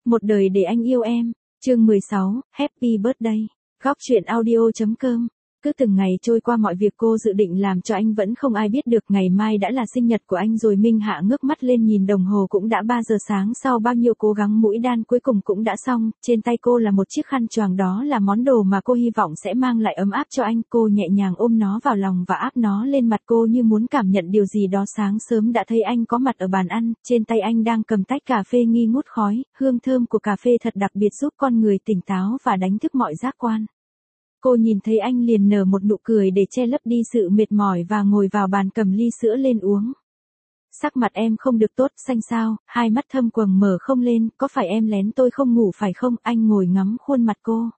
Một đời để anh yêu em. Chương 16, Happy Birthday. Góc truyện audio.com. Cứ từng ngày trôi qua mọi việc cô dự định làm cho anh vẫn không ai biết được. Ngày mai đã là sinh nhật của anh rồi. Minh Hạ ngước mắt lên nhìn đồng hồ, cũng đã 3 giờ sáng. Sau bao nhiêu cố gắng mũi đan cuối cùng cũng đã xong. Trên tay cô là một chiếc khăn choàng, đó là món đồ mà cô hy vọng sẽ mang lại ấm áp cho anh. Cô nhẹ nhàng ôm nó vào lòng và áp nó lên mặt cô như muốn cảm nhận điều gì đó. Sáng sớm đã thấy anh có mặt ở bàn ăn, trên tay anh đang cầm tách cà phê nghi ngút khói. Hương thơm của cà phê thật đặc biệt, giúp con người tỉnh táo và đánh thức mọi giác quan. Cô nhìn thấy anh liền nở một nụ cười để che lấp đi sự mệt mỏi và ngồi vào bàn cầm ly sữa lên uống. Sắc mặt em không được tốt, xanh xao, hai mắt thâm quầng mở không lên, có phải em lén tôi không ngủ phải không? Anh ngồi ngắm khuôn mặt cô.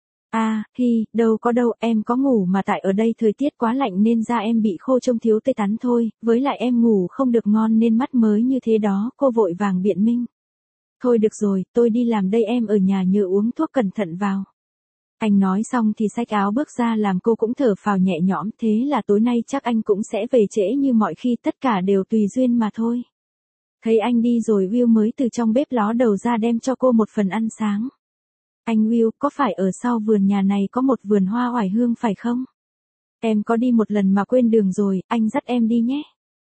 Đâu có đâu, em có ngủ mà, tại ở đây thời tiết quá lạnh nên da em bị khô trông thiếu tươi tắn thôi, với lại em ngủ không được ngon nên mắt mới như thế đó. Cô vội vàng biện minh. Thôi được rồi, tôi đi làm đây, em ở nhà nhớ uống thuốc cẩn thận vào. Anh nói xong thì xách áo bước ra, làm cô cũng thở phào nhẹ nhõm. Thế là tối nay chắc anh cũng sẽ về trễ như mọi khi, tất cả đều tùy duyên mà thôi. Thấy anh đi rồi, Will mới từ trong bếp ló đầu ra đem cho cô một phần ăn sáng. Anh Will, có phải ở sau vườn nhà này có một vườn hoa oải hương phải không? Em có đi một lần mà quên đường rồi, anh dắt em đi nhé.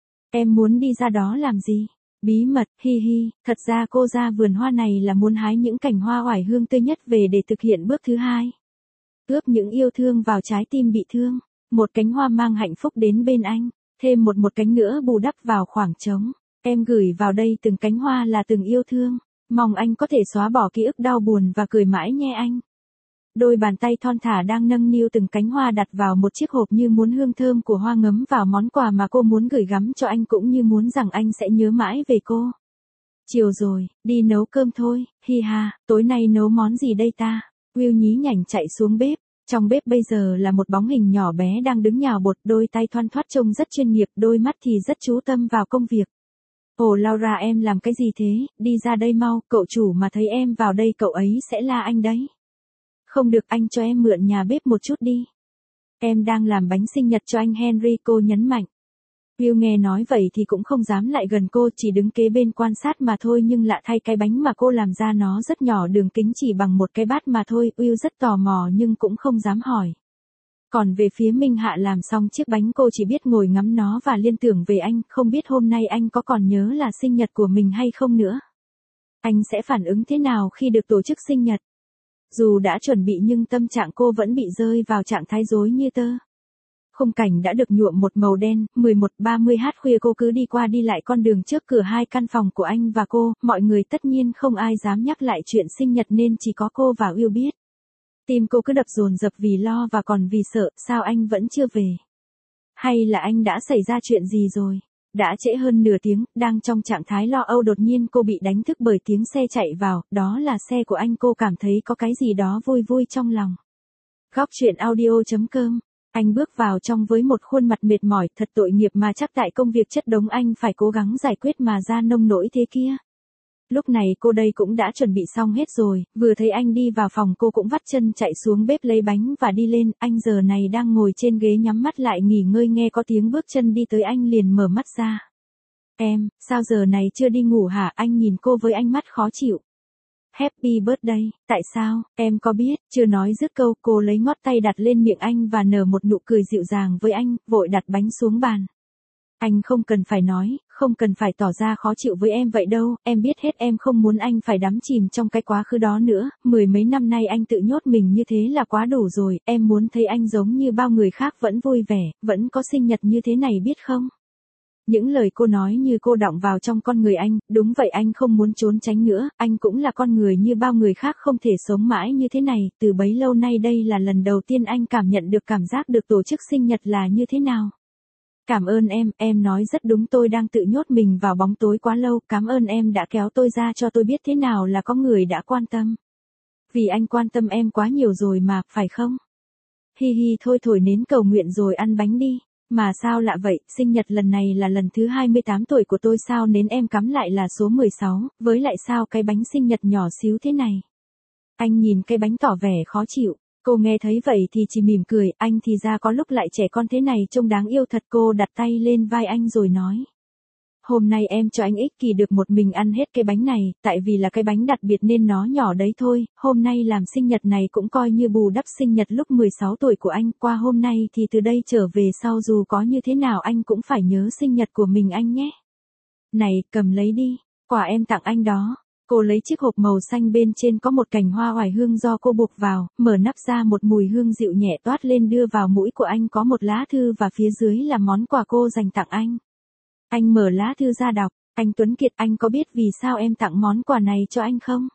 Em muốn đi ra đó làm gì? Bí mật, thật ra cô ra vườn hoa này là muốn hái những cành hoa oải hương tươi nhất về để thực hiện bước thứ hai. Ướp những yêu thương vào trái tim bị thương. Một cánh hoa mang hạnh phúc đến bên anh, thêm một cánh nữa bù đắp vào khoảng trống. Em gửi vào đây từng cánh hoa là từng yêu thương, mong anh có thể xóa bỏ ký ức đau buồn và cười mãi nhé anh. Đôi bàn tay thon thả đang nâng niu từng cánh hoa đặt vào một chiếc hộp, như muốn hương thơm của hoa ngấm vào món quà mà cô muốn gửi gắm cho anh, cũng như muốn rằng anh sẽ nhớ mãi về cô. Chiều rồi, đi nấu cơm thôi. Tối nay nấu món gì đây ta? Will nhí nhảnh chạy xuống bếp. Trong bếp bây giờ là một bóng hình nhỏ bé đang đứng nhào bột, đôi tay thoăn thoắt trông rất chuyên nghiệp, đôi mắt thì rất chú tâm vào công việc. Ồ Laura, em làm cái gì thế? Đi ra đây mau, cậu chủ mà thấy em vào đây cậu ấy sẽ la anh đấy. Không được, anh cho em mượn nhà bếp một chút đi. Em đang làm bánh sinh nhật cho anh Henry, cô nhấn mạnh. Will nghe nói vậy thì cũng không dám lại gần cô, chỉ đứng kế bên quan sát mà thôi, nhưng lạ thay cái bánh mà cô làm ra nó rất nhỏ, đường kính chỉ bằng một cái bát mà thôi. Will rất tò mò nhưng cũng không dám hỏi. Còn về phía Minh Hạ làm xong chiếc bánh, cô chỉ biết ngồi ngắm nó và liên tưởng về anh, không biết hôm nay anh có còn nhớ là sinh nhật của mình hay không nữa. Anh sẽ phản ứng thế nào khi được tổ chức sinh nhật? Dù đã chuẩn bị nhưng tâm trạng cô vẫn bị rơi vào trạng thái rối như tơ. Khung cảnh đã được nhuộm một màu đen. 11:30 khuya cô cứ đi qua đi lại con đường trước cửa hai căn phòng của anh và cô. Mọi người tất nhiên không ai dám nhắc lại chuyện sinh nhật nên chỉ có cô và Will biết. Tim cô cứ đập dồn dập vì lo và còn vì sợ, sao anh vẫn chưa về? Hay là anh đã xảy ra chuyện gì rồi? Đã trễ hơn nửa tiếng, đang trong trạng thái lo âu, đột nhiên cô bị đánh thức bởi tiếng xe chạy vào, đó là xe của anh. Cô cảm thấy có cái gì đó vui vui trong lòng. Góc truyện audio.com. Anh bước vào trong với một khuôn mặt mệt mỏi, thật tội nghiệp mà chắc tại công việc chất đống anh phải cố gắng giải quyết mà ra nông nỗi thế kia. Lúc này cô đây cũng đã chuẩn bị xong hết rồi, vừa thấy anh đi vào phòng cô cũng vắt chân chạy xuống bếp lấy bánh và đi lên. Anh giờ này đang ngồi trên ghế nhắm mắt lại nghỉ ngơi, nghe có tiếng bước chân đi tới anh liền mở mắt ra. Em, sao giờ này chưa đi ngủ hả? Anh nhìn cô với ánh mắt khó chịu. Happy birthday, tại sao, em có biết? Chưa nói dứt câu, cô lấy ngót tay đặt lên miệng anh và nở một nụ cười dịu dàng với anh, vội đặt bánh xuống bàn. Anh không cần phải nói, không cần phải tỏ ra khó chịu với em vậy đâu, em biết hết, em không muốn anh phải đắm chìm trong cái quá khứ đó nữa. 10 mấy năm nay anh tự nhốt mình như thế là quá đủ rồi, em muốn thấy anh giống như bao người khác, vẫn vui vẻ, vẫn có sinh nhật như thế này biết không? Những lời cô nói như cô đọng vào trong con người anh. Đúng vậy, anh không muốn trốn tránh nữa, anh cũng là con người như bao người khác, không thể sống mãi như thế này. Từ bấy lâu nay đây là lần đầu tiên anh cảm nhận được cảm giác được tổ chức sinh nhật là như thế nào. Cảm ơn em nói rất đúng, tôi đang tự nhốt mình vào bóng tối quá lâu, cảm ơn em đã kéo tôi ra cho tôi biết thế nào là có người đã quan tâm. Vì anh quan tâm em quá nhiều rồi mà, phải không? Thôi thổi nến cầu nguyện rồi ăn bánh đi. Mà sao lạ vậy, sinh nhật lần này là lần thứ 28 tuổi của tôi, sao nến em cắm lại là số 16, với lại sao cái bánh sinh nhật nhỏ xíu thế này? Anh nhìn cái bánh tỏ vẻ khó chịu. Cô nghe thấy vậy thì chỉ mỉm cười, anh thì ra có lúc lại trẻ con thế này, trông đáng yêu thật. Cô đặt tay lên vai anh rồi nói. Hôm nay em cho anh ích kỳ được một mình ăn hết cái bánh này, tại vì là cái bánh đặc biệt nên nó nhỏ đấy thôi, hôm nay làm sinh nhật này cũng coi như bù đắp sinh nhật lúc 16 tuổi của anh, qua hôm nay thì từ đây trở về sau dù có như thế nào anh cũng phải nhớ sinh nhật của mình anh nhé. Này, cầm lấy đi, quà em tặng anh đó. Cô lấy chiếc hộp màu xanh bên trên có một cành hoa oải hương do cô buộc vào, mở nắp ra một mùi hương dịu nhẹ toát lên đưa vào mũi của anh có một lá thư và phía dưới là món quà cô dành tặng anh. Anh mở lá thư ra đọc, anh Tuấn Kiệt, anh có biết vì sao em tặng món quà này cho anh không?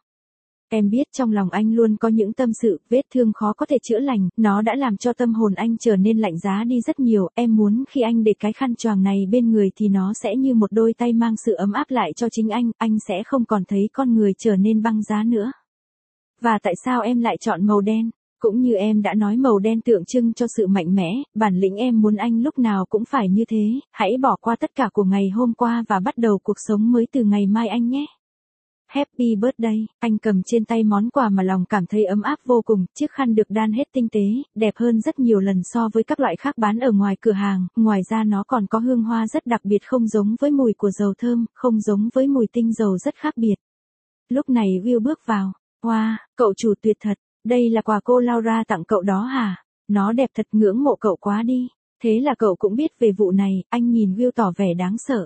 Em biết trong lòng anh luôn có những tâm sự, vết thương khó có thể chữa lành, nó đã làm cho tâm hồn anh trở nên lạnh giá đi rất nhiều, em muốn khi anh để cái khăn choàng này bên người thì nó sẽ như một đôi tay mang sự ấm áp lại cho chính anh sẽ không còn thấy con người trở nên băng giá nữa. Và tại sao em lại chọn màu đen? Cũng như em đã nói màu đen tượng trưng cho sự mạnh mẽ, bản lĩnh em muốn anh lúc nào cũng phải như thế, hãy bỏ qua tất cả của ngày hôm qua và bắt đầu cuộc sống mới từ ngày mai anh nhé. Happy birthday, anh cầm trên tay món quà mà lòng cảm thấy ấm áp vô cùng, chiếc khăn được đan hết tinh tế, đẹp hơn rất nhiều lần so với các loại khác bán ở ngoài cửa hàng, ngoài ra nó còn có hương hoa rất đặc biệt không giống với mùi của dầu thơm, không giống với mùi tinh dầu rất khác biệt. Lúc này Will bước vào, wow, cậu chủ tuyệt thật, đây là quà cô Laura tặng cậu đó hả? Nó đẹp thật, ngưỡng mộ cậu quá đi, thế là cậu cũng biết về vụ này, anh nhìn Will tỏ vẻ đáng sợ.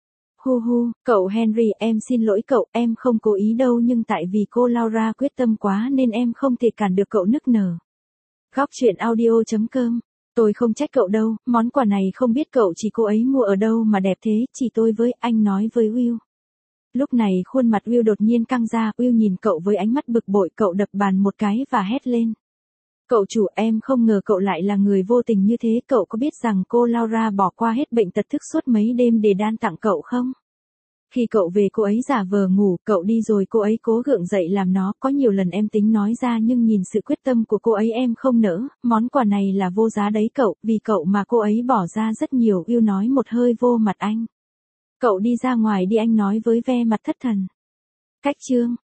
Hu hu, cậu Henry, em xin lỗi cậu, em không cố ý đâu nhưng tại vì cô Laura quyết tâm quá nên em không thể cản được cậu nức nở. Góc truyện audio.com. Tôi không trách cậu đâu, món quà này không biết cậu chỉ cô ấy mua ở đâu mà đẹp thế, chỉ tôi với, anh nói với Will. Lúc này khuôn mặt Will đột nhiên căng ra, Will nhìn cậu với ánh mắt bực bội, cậu đập bàn một cái và hét lên. Cậu chủ, em không ngờ cậu lại là người vô tình như thế, cậu có biết rằng cô Laura bỏ qua hết bệnh tật thức suốt mấy đêm để đan tặng cậu không? Khi cậu về cô ấy giả vờ ngủ, cậu đi rồi cô ấy cố gượng dậy làm nó, có nhiều lần em tính nói ra nhưng nhìn sự quyết tâm của cô ấy em không nỡ, món quà này là vô giá đấy cậu, vì cậu mà cô ấy bỏ ra rất nhiều, Will nói một hơi vô mặt anh. Cậu đi ra ngoài đi, anh nói với ve mặt thất thần. Cách chương.